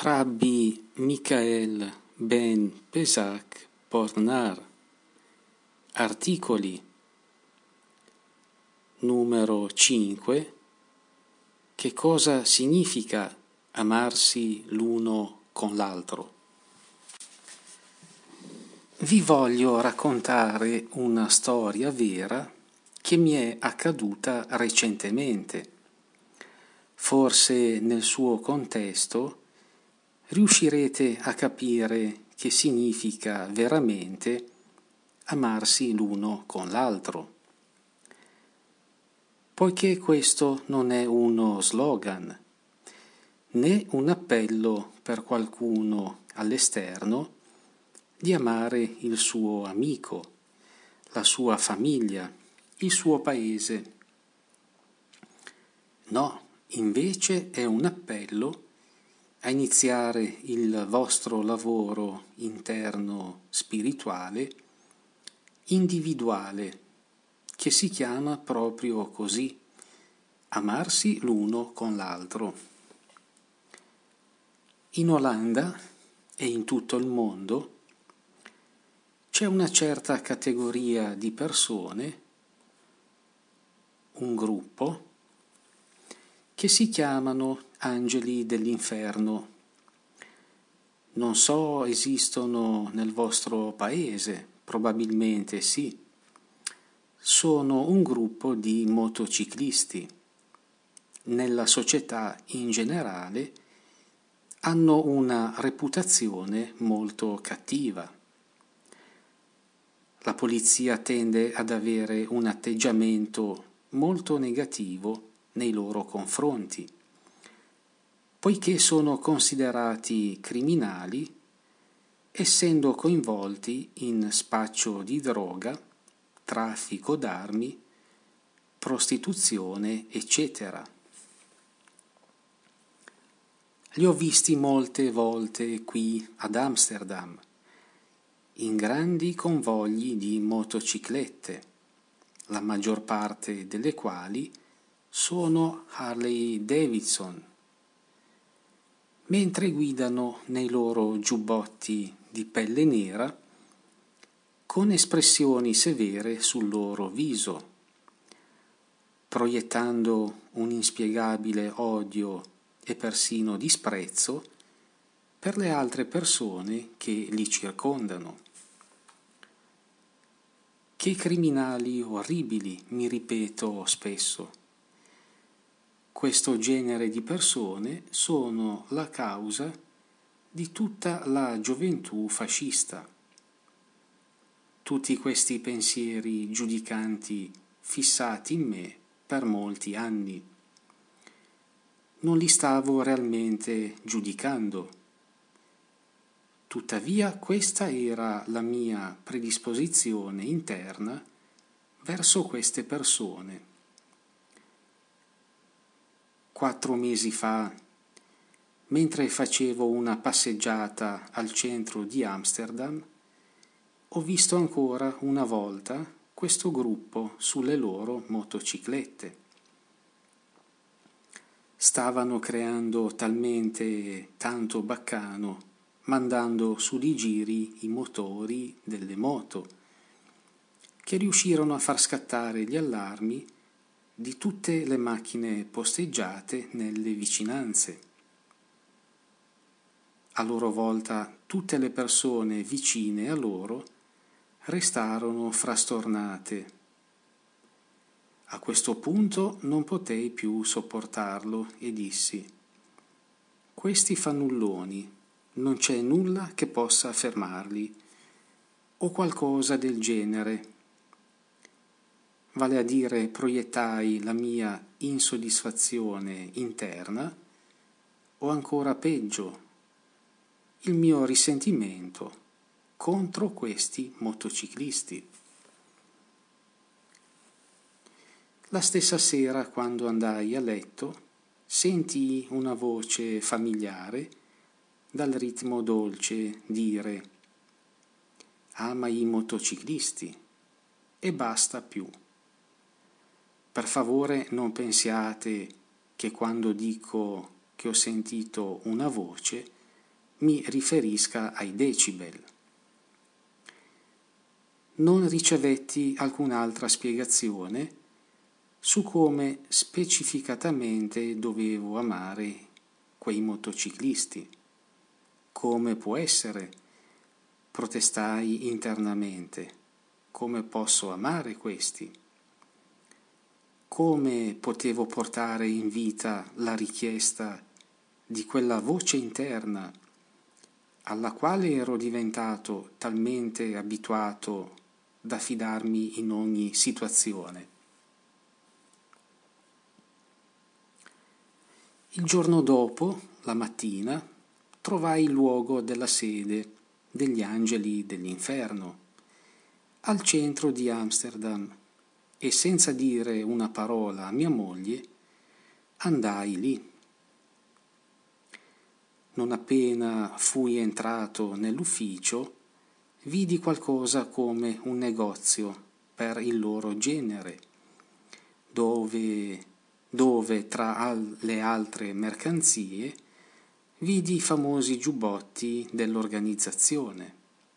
Rabbi Michael ben Pesach Pornar. Articoli numero 5. Che cosa significa amarsi l'uno con l'altro? Vi voglio raccontare una storia vera che mi è accaduta recentemente. Forse nel suo contesto riuscirete a capire che significa veramente amarsi l'uno con l'altro. Poiché questo non è uno slogan, né un appello per qualcuno all'esterno di amare il suo amico, la sua famiglia, il suo paese. No, invece è un appello a iniziare il vostro lavoro interno spirituale, individuale, che si chiama proprio così, amarsi l'uno con l'altro. In Olanda e in tutto il mondo c'è una certa categoria di persone, un gruppo, che si chiamano angeli dell'inferno. Non so, esistono nel vostro paese? Probabilmente sì. Sono un gruppo di motociclisti. Nella società in generale hanno una reputazione molto cattiva. La polizia tende ad avere un atteggiamento molto negativo nei loro confronti, poiché sono considerati criminali, essendo coinvolti in spaccio di droga, traffico d'armi, prostituzione, eccetera. Li ho visti molte volte qui ad Amsterdam, in grandi convogli di motociclette, la maggior parte delle quali sono Harley Davidson, mentre guidano nei loro giubbotti di pelle nera con espressioni severe sul loro viso, proiettando un inspiegabile odio e persino disprezzo per le altre persone che li circondano. Che criminali orribili, mi ripeto spesso. Questo genere di persone sono la causa di tutta la gioventù fascista. Tutti questi pensieri giudicanti fissati in me per molti anni. Non li stavo realmente giudicando. Tuttavia questa era la mia predisposizione interna verso queste persone. 4 mesi fa, mentre facevo una passeggiata al centro di Amsterdam, ho visto ancora una volta questo gruppo sulle loro motociclette. Stavano creando talmente tanto baccano, mandando su di giri i motori delle moto, che riuscirono a far scattare gli allarmi di tutte le macchine posteggiate nelle vicinanze. A loro volta tutte le persone vicine a loro restarono frastornate. A questo punto non potei più sopportarlo e dissi: questi fannulloni, non c'è nulla che possa fermarli, o qualcosa del genere. Vale a dire, proiettai la mia insoddisfazione interna, o ancora peggio, il mio risentimento contro questi motociclisti. La stessa sera, quando andai a letto, sentii una voce familiare dal ritmo dolce dire: ama i motociclisti e basta più. Per favore non pensiate che quando dico che ho sentito una voce mi riferisca ai decibel. Non ricevetti alcun'altra spiegazione su come specificatamente dovevo amare quei motociclisti. Come può essere? Protestai internamente. Come posso amare questi? Come potevo portare in vita la richiesta di quella voce interna alla quale ero diventato talmente abituato da fidarmi in ogni situazione? Il giorno dopo, la mattina, trovai il luogo della sede degli angeli dell'inferno, al centro di Amsterdam, e senza dire una parola a mia moglie, andai lì. Non appena fui entrato nell'ufficio, vidi qualcosa come un negozio per il loro genere, dove tra le altre mercanzie vidi i famosi giubbotti dell'organizzazione.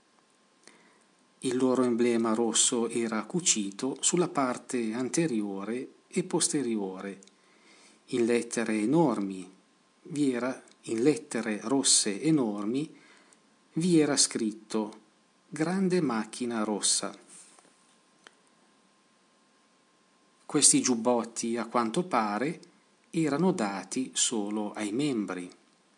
Il loro emblema rosso era cucito sulla parte anteriore e posteriore, in lettere rosse enormi, vi era scritto "Grande macchina rossa". Questi giubbotti, a quanto pare, erano dati solo ai membri.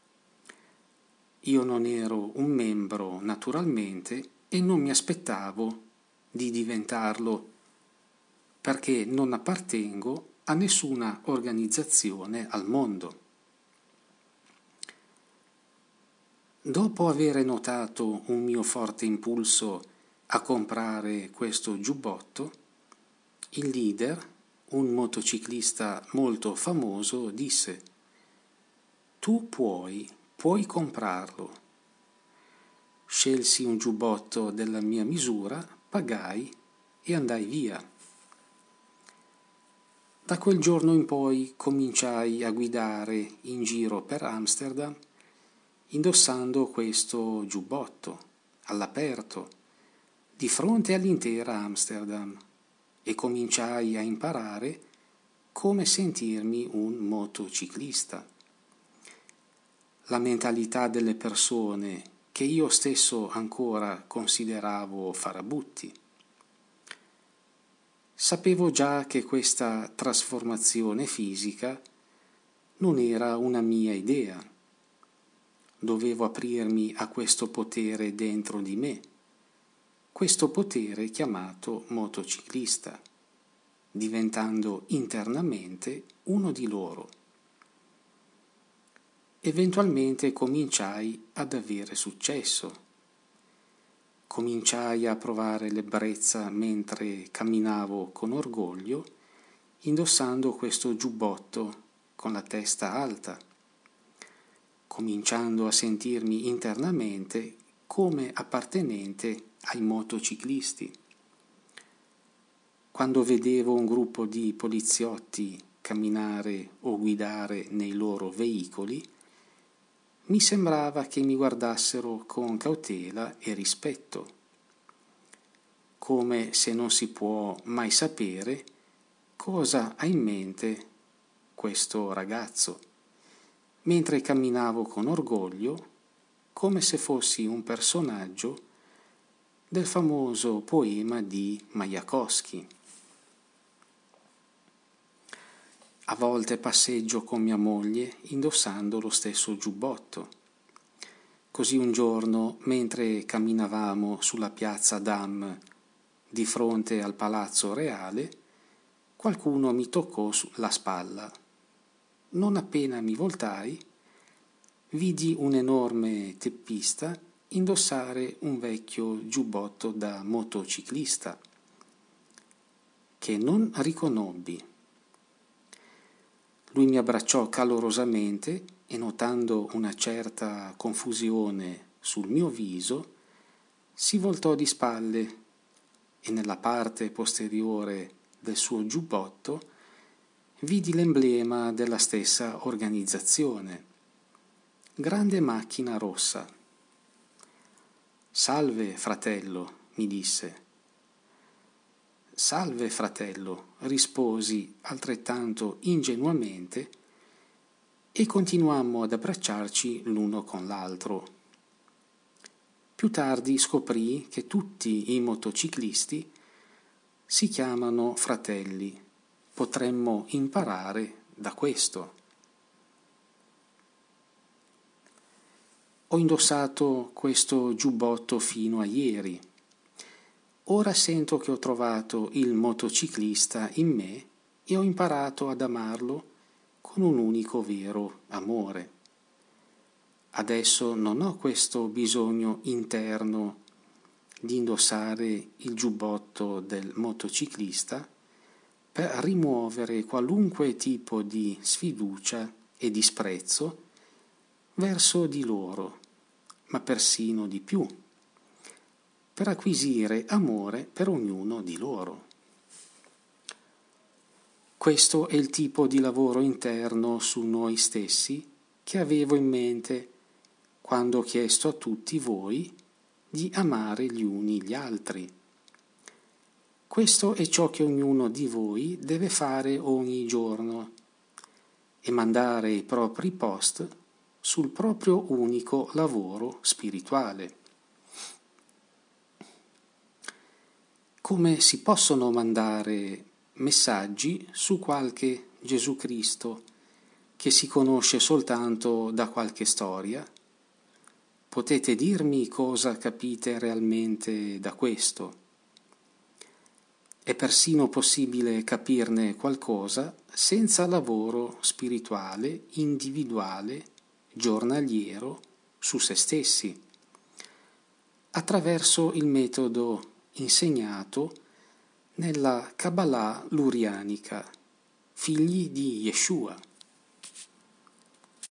Io non ero un membro, naturalmente, e non mi aspettavo di diventarlo, perché non appartengo a nessuna organizzazione al mondo. Dopo aver notato un mio forte impulso a comprare questo giubbotto, il leader, un motociclista molto famoso, disse: "Tu puoi comprarlo". Scelsi un giubbotto della mia misura, pagai e andai via. Da quel giorno in poi cominciai a guidare in giro per Amsterdam indossando questo giubbotto all'aperto di fronte all'intera Amsterdam, e cominciai a imparare come sentirmi un motociclista. La mentalità delle persone che io stesso ancora consideravo farabutti. Sapevo già che questa trasformazione fisica non era una mia idea. Dovevo aprirmi a questo potere dentro di me, questo potere chiamato motociclista, diventando internamente uno di loro. Eventualmente cominciai ad avere successo. Cominciai a provare l'ebbrezza mentre camminavo con orgoglio, indossando questo giubbotto con la testa alta, cominciando a sentirmi internamente come appartenente ai motociclisti. Quando vedevo un gruppo di poliziotti camminare o guidare nei loro veicoli, mi sembrava che mi guardassero con cautela e rispetto, come se non si può mai sapere cosa ha in mente questo ragazzo, mentre camminavo con orgoglio, come se fossi un personaggio del famoso poema di Majakovskij. A volte passeggio con mia moglie indossando lo stesso giubbotto. Così un giorno, mentre camminavamo sulla piazza Dam di fronte al Palazzo Reale, qualcuno mi toccò sulla spalla. Non appena mi voltai, vidi un enorme teppista indossare un vecchio giubbotto da motociclista, che non riconobbi. Lui mi abbracciò calorosamente e, notando una certa confusione sul mio viso, si voltò di spalle e nella parte posteriore del suo giubbotto vidi l'emblema della stessa organizzazione, grande macchina rossa. «Salve, fratello», mi disse. «Salve, fratello», risposi altrettanto ingenuamente e continuammo ad abbracciarci l'uno con l'altro. Più tardi scoprì che tutti i motociclisti si chiamano fratelli. Potremmo imparare da questo. Ho indossato questo giubbotto fino a ieri. Ora sento che ho trovato il motociclista in me e ho imparato ad amarlo con un unico vero amore. Adesso non ho questo bisogno interno di indossare il giubbotto del motociclista per rimuovere qualunque tipo di sfiducia e disprezzo verso di loro, ma persino di più, per acquisire amore per ognuno di loro. Questo è il tipo di lavoro interno su noi stessi che avevo in mente quando ho chiesto a tutti voi di amare gli uni gli altri. Questo è ciò che ognuno di voi deve fare ogni giorno e mandare i propri post sul proprio unico lavoro spirituale. Come si possono mandare messaggi su qualche Gesù Cristo che si conosce soltanto da qualche storia? Potete dirmi cosa capite realmente da questo? È persino possibile capirne qualcosa senza lavoro spirituale, individuale, giornaliero su se stessi, attraverso il metodo insegnato nella Kabbalah lurianica, figli di Yeshua.